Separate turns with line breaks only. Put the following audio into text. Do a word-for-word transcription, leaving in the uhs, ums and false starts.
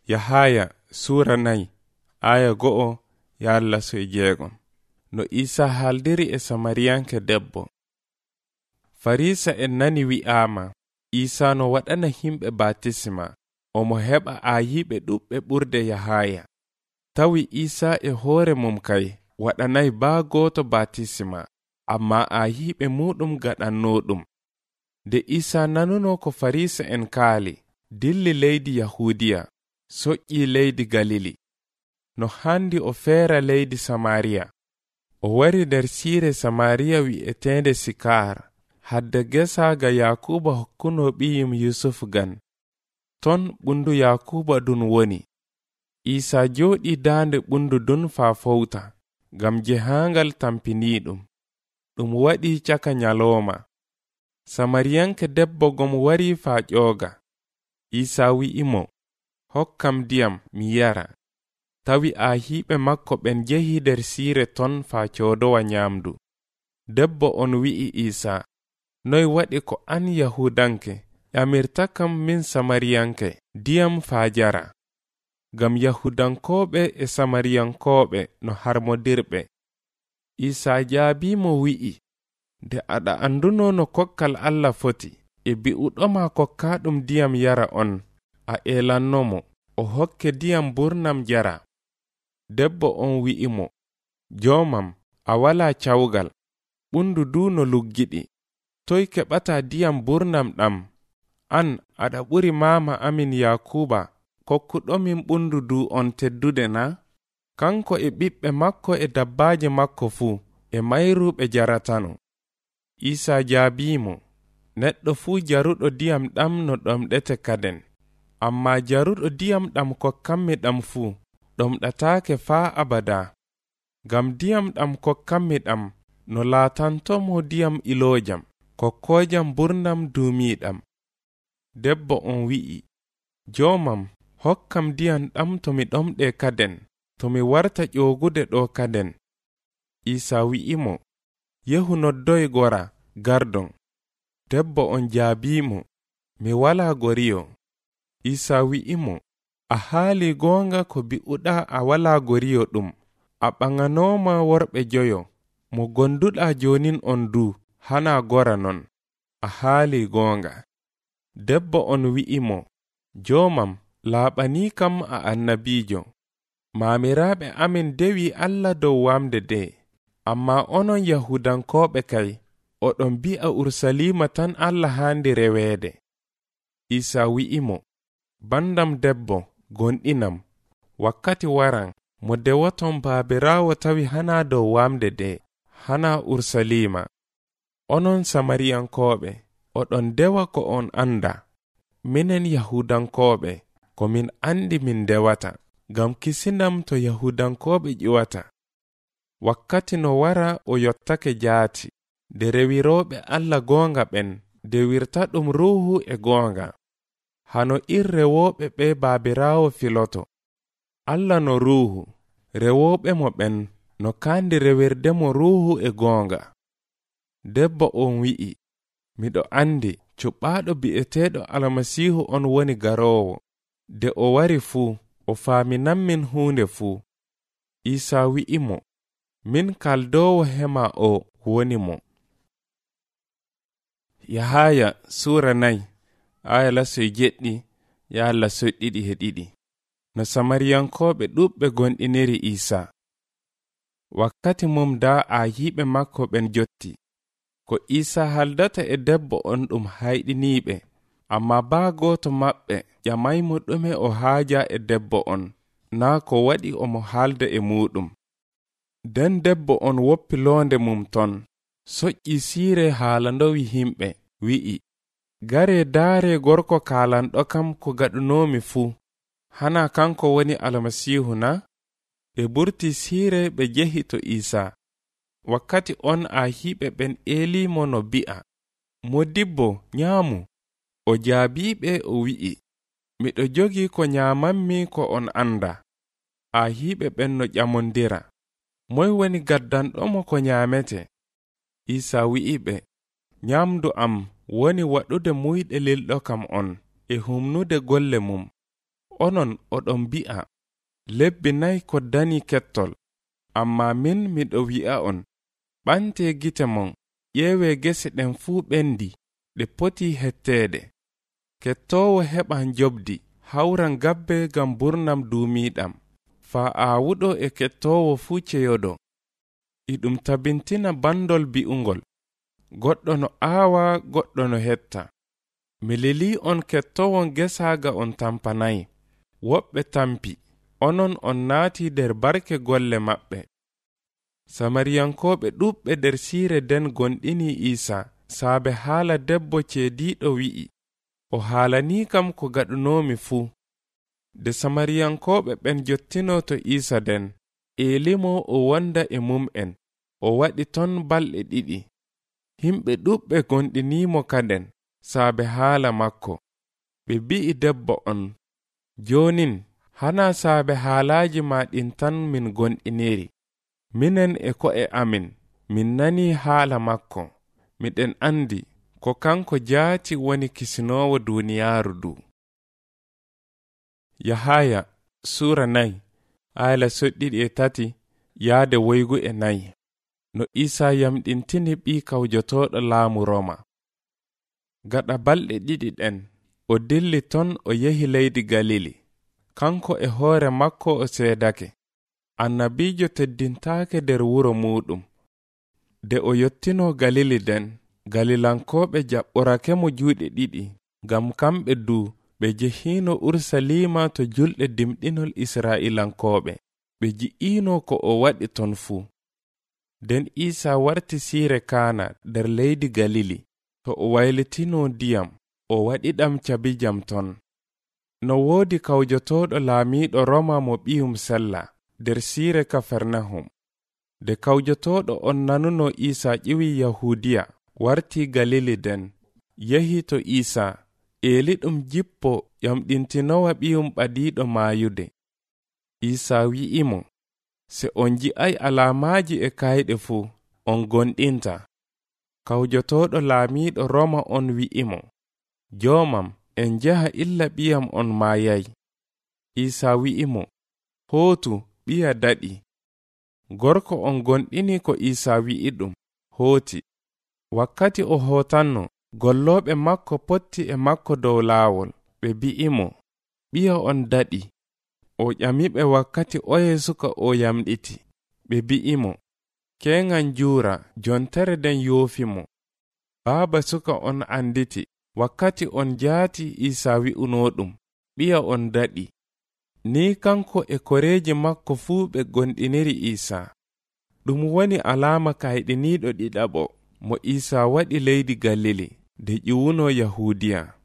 Yahaya sura nayi aya go'o yalla so jeegom. No Isa haldiri e Samariyanke debbo. Farisa en nani wi'ama Isa no waɗana himɓe batisma omo heɓa ayiɓe ɗuɓɓe ɓurde Yahaya. Tawi Isa e hoore mum kay waɗanay baa gooto batisma, amma ayiɓe muɗum gaɗannoɗum. De Isa nanuno ko Farisa en kaali, dilli leydi Yahudiya, soƴƴi leydi Galili. No handi o feera leydi Samariya. O wari nder siire Samariya wi'etende Sikar, hadde gesaaga Yakuba hokkuno ɓiyum Yusuf gan. Ton ɓundu Yakuba dun woni. Isa jooɗi daande ɓundu dun faa fowta, gam jehangal tampiniɗum. Ɗum waɗi caka nyaloma. Samariyanke debbo gom wari faa ƴooga. Isa wi'imo, hokkam diyam mi yara. Tawi ahiɓe makko ɓen jehi der siire ton faa coodowa nyamdu. Debbo on wi'i Isa, noy waɗi ko an Yahudanke ƴamirta kam min Samariyanke diyam faa jara. Gam Yahudankoɓe e Samariyankoɓe no harmodirɓe. Isa jaabimo wi'i, de aɗa anduno no kokkal Allah foti, e bi'uɗoma kokkaɗum diyam yara on, a elannomo, o hokke diyam burnam jara. Debbo on wi'imo, joomam, a wala cawgal, ɓundu du no luggiɗi, toy keɓata diyam burnam ɗam, an aɗa ɓuri mama amin Yakuba, kokkuɗomin ɓundu du on teddude na? Kanko e ɓiɓɓe makko e dabbaje makko fuu, e mayruɓe jaratano. Isa jaabimo, neɗɗo fuu jaruɗo diyam ɗam no ɗomɗete kaden, amma jaruɗo diyam ɗam kokkammi ɗam fuu, ɗomɗataake faa abada. Gam diyam ɗam kokkammi ɗam no laatantomo diyam iloojam, kokkoojam burnam duumiiɗam. Debbo on wi'i, joomam, hokkam diyam ɗam to mi ɗomɗe kaden, to mi warta ƴoogude ɗo kaden. Isa wi'imo, yehu noddoy gora, gardon. Debbo on jaabimo, mi wala goriyo. Isa wi'imo, a haali goonga ko bi'uɗa a wala goriyo ɗum, a ɓaŋanoma worɓe joyo, mo gonduɗa jonin on du, hana gora non, a haali goonga. Debbo on wi'imo, joomam, laaɓani kam a annabijo. Maamiraɓe amin dewi Allah dow wamde de, amma onon Yahudankoɓe kay, oɗon bi'a Ursalima tan Allah handi reweede. Isa wi'imo, bandam debbo, gonɗinam, wakkati waran, mo dewoton baabirawo tawi hana dow wamde de, hana Ursalima. Onon Samariyankoɓe, oɗon dewa ko on anda. Minen Yahudankoɓe, ko min andi min dewata, gam kisinam to Yahudankoɓe ƴiwata. Wakkati no wara o yottake jaati, de rewiroɓe Allah goonga ɓen, de wirta ɗum ruhu e goonga. Hano ir rewoɓe ɓe baabirawo filoto. Allah no ruhu, rewoɓe mo ɓen no kandi rewirde mo ruhu e goonga. Debbo on wi'i, miɗo andi cuɓɓaɗo bi'eteɗo Almasihu on woni garowo. De o wari fuu, o faaminanmin huunde fuu. Isa wi'imo, min kaldowo hema o woni mo. Yahaya sura nayi aya lasoy jeɗɗi yaa lasoy ɗiɗi he ɗiɗi. No Samariyankoɓe ɗuɓɓe gonɗiniri Isa. Wakkati mum da ayiɓe makko ɓen jotti. Ko Isa haldata e debbo on ɗum hayɗiniɓe, amma baa gooto maɓɓe ƴamaymo ɗume o haaja e debbo on, naa ko waɗi omo haalda e muɗum. Den debbo on woppi loonde mum ton, soƴƴi siire haalandowi himɓe, wi'i, gare daare gorko kaalanɗo kam ko gaɗunomi fuu, hana kanko woni Almasihu na? Ɓe ɓurti siire ɓe jehi to Isa. Wakkati on ahiɓe ɓen eelimo no bi'a, modibbo nyaamu. O jaabiɓe o wi'i, miɗo jogi ko nyaamanmi ko on anda. Ahiɓe ɓen no ƴamondira, moy woni gaddanɗomo ko nyaamete? Isa wi'iɓe, nyamdu am woni waɗude muyɗe lilɗo kam on, e humnude golle mum. onon oɗon bi'a lebbi nayi ko dani kettol, amma min miɗo wi'a on, ɓante gite mon, ƴeewe gese ɗen fuu ɓendi, ɗe poti hetteede. Kettowo heɓan jobdi, hawran gabbe ngam burnam duumiiɗam, faa aawuɗo e kettowo fuu ceyodo. Iɗum tabintina bandol bi'ungol, goɗɗo no aawa, goɗɗo no hetta. Mi lili on kettowon gesaaga on tampanayi, woɓɓe tampi, onon on naati der barke golle maɓɓe. Samariyankooɓe ɗuɓɓe der siire den gonɗini Iisa saabe haala debbo ceediiɗo wi'i, o haalanii kam ko gaɗunoomi fuu. De Samariyankooɓe ɓen jottino to Iisa den, eelimo o wonda e mum'en, o waɗi ton balɗe ɗiɗi. Himɓe ɗuɓɓe gonɗiniimo kaden saabe haala makko. Ɓe bi'i debbo on, joonin hana saabe haalaaji ma ɗin tan min gonɗiniri. Minen e ko'e amin, min nani haala makko. Miɗen andi ko kanko jaati woni kisinoowo duuniyaaru du. Yahaya suura nayi ayla soɗɗiɗi e tati yaade woygu e nayi. No Iisa yamɗintini ɓii kawjotoɗo laamu Roma. Gaɗa balɗe ɗiɗi ɗen, o dilli ton o yehi leydi Galili. Kanko e hoore makko o seedake. Annabiijo teddintaake der wuro muɗum. De o yottino Galili den, Galilankooɓe jaɓɓorake mo juuɗe ɗiɗi, ngam kamɓe du ɓe jehiino Urusalima to julɗe dimɗinol Israa'ilankooɓe. Ɓe ji'iino ko o waɗi ton fuu. Den Iisa warti siire Kaana der leydi Galili. To o waylitino ndiyam, o waɗiɗam cabijam ton. No woodi kawjotoɗo laamiiɗo Roma mo ɓiyum sella der siire Kafernahum. De kawjotoɗo on nanuno Iisa ƴiwi Yahudiya, warti Galili den, yehi to Iisa, eeli ɗum jippo yamɗintinowa ɓiyum ɓadiiɗo maayude. Iisa wi'imo, se on ji'ay alaamaaji e kayɗe fuu, on gonɗinta. Kawjotoɗo laamiiɗo Roma on wi'imo, joomam, en njaha illa ɓiyam on maayay. Iisa wi'imo, hootu, ɓiya daɗi. Gorko on gonɗini ko Iisa wi'i ɗum, hooti. Wakkati o hootanno, gollooɓe makko potti e makko dow laawol, ɓe bi'imo, ɓiya on daɗi. O ƴamiɓe wakkati oye suka o yamɗiti. Ɓe bi'imo, keŋan juura, jontere den yoofimo. Baaba suka on anditi, wakkati on jaati Iisa wi'uno ɗum, ɓiya on daɗi. Ni kanko e koreeji makko fuu ɓe gonɗiniri Iisa. Ɗum woni alaama kayɗiniiɗo ɗiɗaɓo mo Iisa waɗi leydi Galili de ƴiwuno Yahudiya.